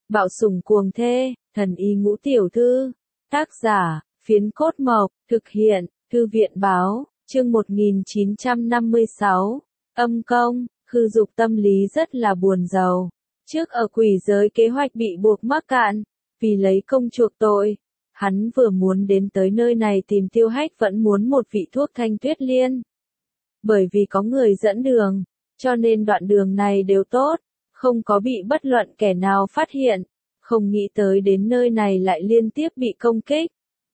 Bạo sủng cuồng thê, thần y ngũ tiểu thư. Tác giả, Phiến Cốt Mộc, thực hiện, Thư viện báo, chương 1956. Âm công, Khư Dục tâm lý rất là buồn rầu. Trước ở quỷ giới kế hoạch bị buộc mắc cạn, vì lấy công chuộc tội. Hắn vừa muốn đến tới nơi này tìm Tiêu Hách vẫn muốn một vị thuốc thanh tuyết liên. Bởi vì có người dẫn đường, cho nên đoạn đường này đều tốt, không có bị bất luận kẻ nào phát hiện, không nghĩ tới đến nơi này lại liên tiếp bị công kích.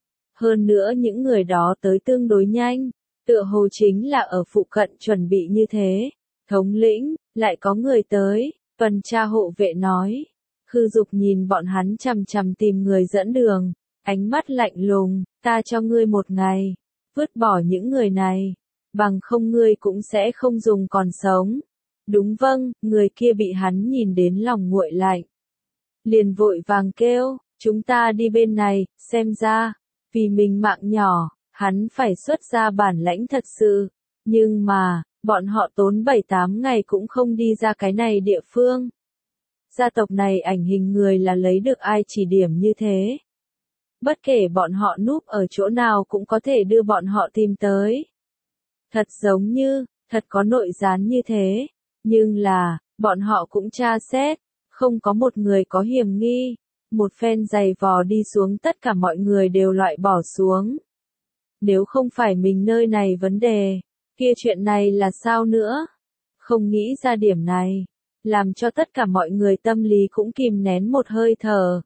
Hơn nữa những người đó tới tương đối nhanh, tựa hồ chính là ở phụ cận chuẩn bị như thế. Thống lĩnh, lại có người tới, tuần tra hộ vệ nói. Khư Dục nhìn bọn hắn chằm chằm tìm người dẫn đường, ánh mắt lạnh lùng, ta cho ngươi một ngày, vứt bỏ những người này, bằng không ngươi cũng sẽ không dùng còn sống. Đúng vâng, người kia bị hắn nhìn đến lòng nguội lạnh. Liền vội vàng kêu, chúng ta đi bên này, xem ra, vì mình mạng nhỏ, hắn phải xuất ra bản lãnh thật sự. Nhưng mà, bọn họ tốn 7-8 ngày cũng không đi ra cái này địa phương. Gia tộc này ảnh hình người là lấy được ai chỉ điểm như thế. Bất kể bọn họ núp ở chỗ nào cũng có thể đưa bọn họ tìm tới. Thật giống như, thật có nội gián như thế. Nhưng là, bọn họ cũng tra xét, không có một người có hiểm nghi. Một phen giày vò đi xuống tất cả mọi người đều loại bỏ xuống. Nếu không phải mình nơi này vấn đề, kia chuyện này là sao nữa? Không nghĩ ra điểm này, làm cho tất cả mọi người tâm lý cũng kìm nén một hơi thở.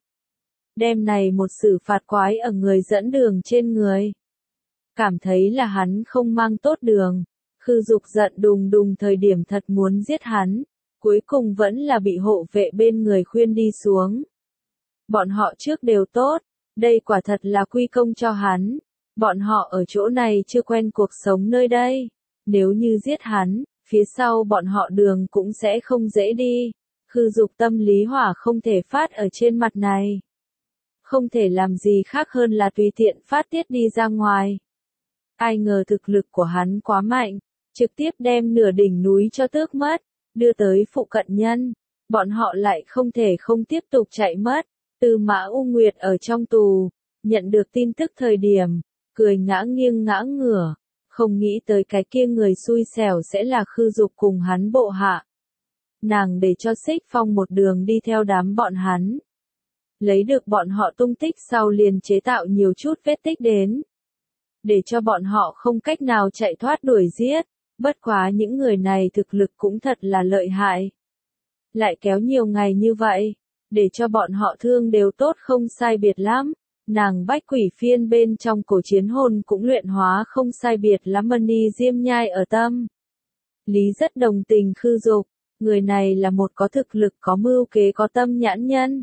Đêm này một xử phạt quái ở người dẫn đường trên người. Cảm thấy là hắn không mang tốt đường. Khư Dục giận đùng đùng thời điểm thật muốn giết hắn, cuối cùng vẫn là bị hộ vệ bên người khuyên đi xuống. Bọn họ trước đều tốt, đây quả thật là quy công cho hắn. Bọn họ ở chỗ này chưa quen cuộc sống nơi đây. Nếu như giết hắn, phía sau bọn họ đường cũng sẽ không dễ đi. Khư Dục tâm lý hỏa không thể phát ở trên mặt này. Không thể làm gì khác hơn là tùy tiện phát tiết đi ra ngoài. Ai ngờ thực lực của hắn quá mạnh, trực tiếp đem nửa đỉnh núi cho tước mất, đưa tới phụ cận nhân. Bọn họ lại không thể không tiếp tục chạy mất. Tư Mã U Nguyệt ở trong tù, nhận được tin tức thời điểm, cười ngã nghiêng ngã ngửa, không nghĩ tới cái kia người xui xẻo sẽ là Khư Dục cùng hắn bộ hạ. Nàng để cho Xích Phong một đường đi theo đám bọn hắn. Lấy được bọn họ tung tích sau liền chế tạo nhiều chút vết tích đến. Để cho bọn họ không cách nào chạy thoát đuổi giết, bất quá những người này thực lực cũng thật là lợi hại. Lại kéo nhiều ngày như vậy, để cho bọn họ thương đều tốt không sai biệt lắm. Nàng bách quỷ phiên bên trong cổ chiến hồn cũng luyện hóa không sai biệt lắm mani diêm nhai ở tâm. Lý rất đồng tình Khư Dục, người này là một có thực lực có mưu kế có tâm nhãn nhân.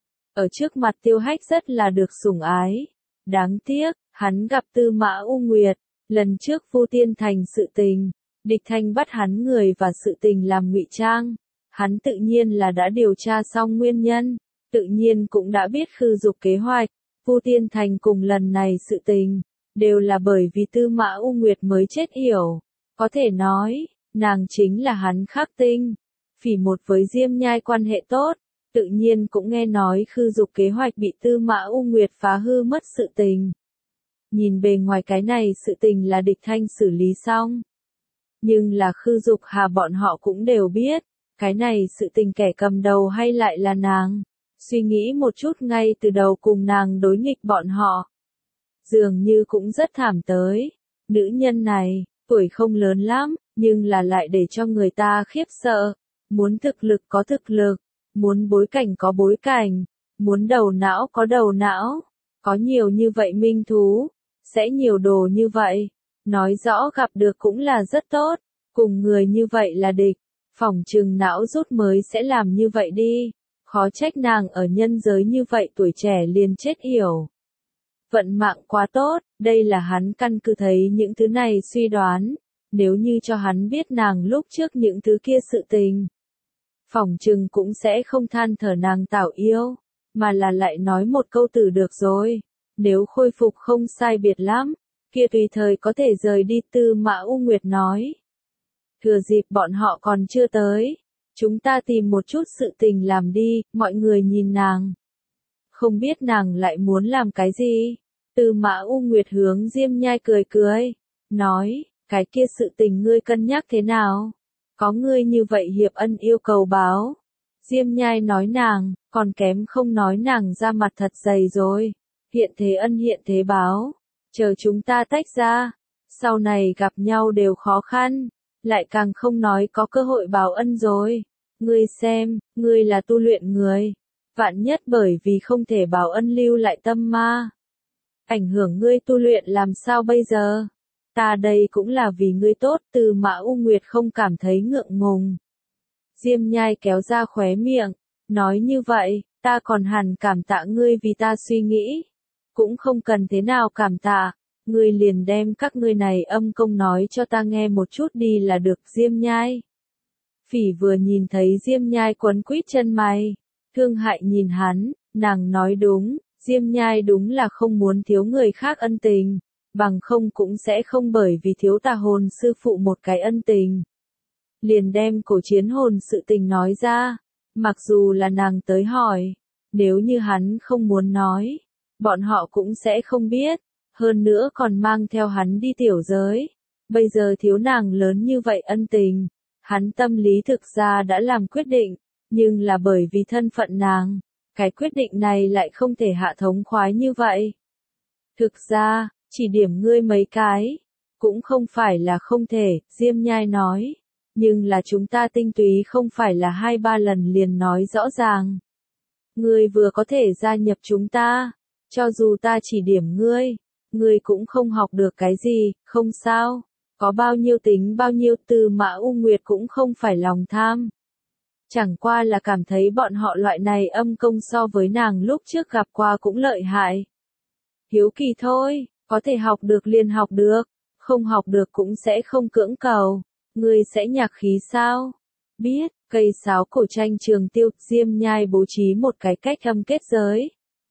Ở trước mặt Tiêu Hách rất là được sủng ái. Đáng tiếc, hắn gặp Tư Mã U Nguyệt, lần trước Vu Tiên Thành sự tình, địch thanh bắt hắn người và sự tình làm ngụy trang. Hắn tự nhiên là đã điều tra xong nguyên nhân, tự nhiên cũng đã biết Khư Dục kế hoạch. Vu Tiên Thành cùng lần này sự tình, đều là bởi vì Tư Mã U Nguyệt mới chết yểu. Có thể nói, nàng chính là hắn khắc tinh. Phỉ một với Diêm Nhai quan hệ tốt, tự nhiên cũng nghe nói Khư Dục kế hoạch bị Tư Mã U Nguyệt phá hư mất sự tình. Nhìn bề ngoài cái này sự tình là địch thanh xử lý xong. Nhưng là Khư Dục hà bọn họ cũng đều biết, cái này sự tình kẻ cầm đầu hay lại là nàng. Suy nghĩ một chút ngay từ đầu cùng nàng đối nghịch bọn họ. Dường như cũng rất thảm tới. Nữ nhân này, tuổi không lớn lắm, nhưng là lại để cho người ta khiếp sợ. Muốn thực lực có thực lực, muốn bối cảnh có bối cảnh, muốn đầu não có đầu não. Có nhiều như vậy minh thú, sẽ nhiều đồ như vậy. Nói rõ gặp được cũng là rất tốt, cùng người như vậy là địch. Phỏng chừng não rút mới sẽ làm như vậy đi. Khó trách nàng ở nhân giới như vậy tuổi trẻ liền chết yểu. Vận mạng quá tốt, đây là hắn căn cứ thấy những thứ này suy đoán. Nếu như cho hắn biết nàng lúc trước những thứ kia sự tình, phỏng chừng cũng sẽ không than thở nàng tảo yêu, mà là lại nói một câu từ được rồi. Nếu khôi phục không sai biệt lắm, kia tùy thời có thể rời đi. Tư Mã U Nguyệt nói. Thừa dịp bọn họ còn chưa tới, Chúng ta tìm một chút sự tình làm đi, mọi người nhìn nàng. Không biết nàng lại muốn làm cái gì? Tư Mã U Nguyệt hướng Diêm Nhai cười cười, nói, cái kia sự tình ngươi cân nhắc thế nào? Có ngươi như vậy hiệp ân yêu cầu báo. Diêm Nhai nói nàng, còn kém không nói nàng ra mặt thật dày rồi. Hiện thế ân hiện thế báo. Chờ chúng ta tách ra. Sau này gặp nhau đều khó khăn. Lại càng không nói có cơ hội báo ân rồi. Ngươi xem, ngươi là tu luyện người. Vạn nhất bởi vì không thể báo ân lưu lại tâm ma. Ảnh hưởng ngươi tu luyện làm sao bây giờ? Ta đây cũng là vì ngươi tốt. Tư Mã U Nguyệt không cảm thấy ngượng ngùng. Diêm Nhai kéo ra khóe miệng, nói như vậy, ta còn hẳn cảm tạ ngươi vì ta suy nghĩ. Cũng không cần thế nào cảm tạ, ngươi liền đem các ngươi này âm công nói cho ta nghe một chút đi là được. Diêm Nhai. Phỉ vừa nhìn thấy Diêm Nhai quấn quýt chân mày, thương hại nhìn hắn, nàng nói đúng, Diêm Nhai đúng là không muốn thiếu người khác ân tình, bằng không cũng sẽ không bởi vì thiếu Tà Hồn sư phụ một cái ân tình. Liền đem Cổ Chiến Hồn sự tình nói ra, mặc dù là nàng tới hỏi, nếu như hắn không muốn nói, bọn họ cũng sẽ không biết, hơn nữa còn mang theo hắn đi tiểu giới. Bây giờ thiếu nàng lớn như vậy ân tình, hắn tâm lý thực ra đã làm quyết định, nhưng là bởi vì thân phận nàng, cái quyết định này lại không thể hạ thống khoái như vậy. Thực ra, chỉ điểm ngươi mấy cái, cũng không phải là không thể, Diêm Nhai nói. Nhưng là chúng ta tinh túy không phải là 2-3 lần liền nói rõ ràng. Ngươi vừa có thể gia nhập chúng ta, cho dù ta chỉ điểm ngươi cũng không học được cái gì, không sao. Có bao nhiêu tính bao nhiêu. Tư Mã U Nguyệt cũng không phải lòng tham. Chẳng qua là cảm thấy bọn họ loại này âm công so với nàng lúc trước gặp qua cũng lợi hại. Hiếu kỳ thôi, có thể học được liền học được, không học được cũng sẽ không cưỡng cầu. Ngươi sẽ nhạc khí sao? Biết, cây sáo cổ tranh trường tiêu. Diêm Nhai bố trí một cái cách âm kết giới.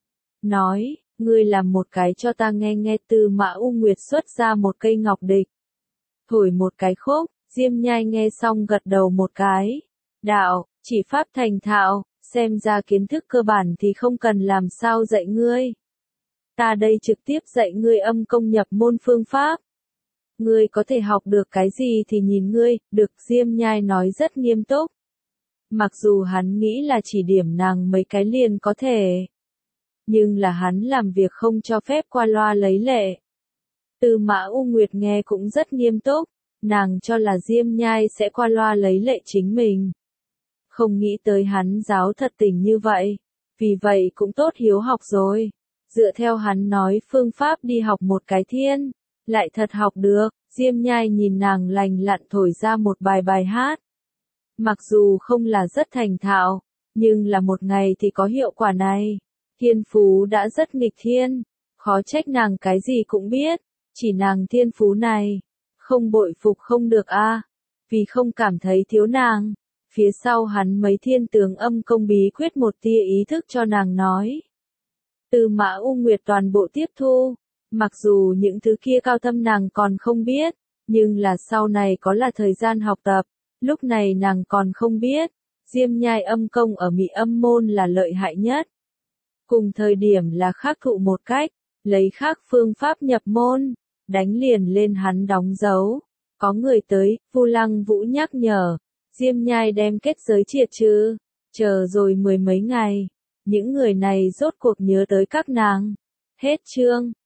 Nói, ngươi làm một cái cho ta nghe nghe. Tư Mã U Nguyệt xuất ra một cây ngọc địch. Thổi một cái khúc, Diêm Nhai nghe xong gật đầu một cái. Đạo, chỉ pháp thành thạo, xem ra kiến thức cơ bản thì không cần làm sao dạy ngươi. Ta đây trực tiếp dạy ngươi âm công nhập môn phương pháp. Ngươi có thể học được cái gì thì nhìn ngươi, được. Diêm Nhai nói rất nghiêm túc. Mặc dù hắn nghĩ là chỉ điểm nàng mấy cái liền có thể. Nhưng là hắn làm việc không cho phép qua loa lấy lệ. Tư Mã U Nguyệt nghe cũng rất nghiêm túc, nàng cho là Diêm Nhai sẽ qua loa lấy lệ chính mình. Không nghĩ tới hắn giáo thật tình như vậy, vì vậy cũng tốt hiếu học rồi. Dựa theo hắn nói phương pháp đi học một cái thiên, lại thật học được. Diêm Nhai nhìn nàng lành lặn thổi ra một bài hát. Mặc dù không là rất thành thạo, nhưng là một ngày thì có hiệu quả này. Thiên phú đã rất nghịch thiên, khó trách nàng cái gì cũng biết, chỉ nàng thiên phú này, không bội phục không được a, vì không cảm thấy thiếu nàng. Phía sau hắn mấy thiên tướng âm công bí quyết một tia ý thức cho nàng nói. Tư Mã U Nguyệt toàn bộ tiếp thu. Mặc dù những thứ kia cao thâm nàng còn không biết, nhưng là sau này có là thời gian học tập, lúc này nàng còn không biết, Diêm Nhai âm công ở Mị Âm môn là lợi hại nhất. Cùng thời điểm là khác thụ một cách, lấy khác phương pháp nhập môn, đánh liền lên hắn đóng dấu. Có người tới, Vu Lăng Vũ nhắc nhở, Diêm Nhai đem kết giới triệt trừ, chờ rồi 10 mấy ngày, những người này rốt cuộc nhớ tới các nàng. Hết chương.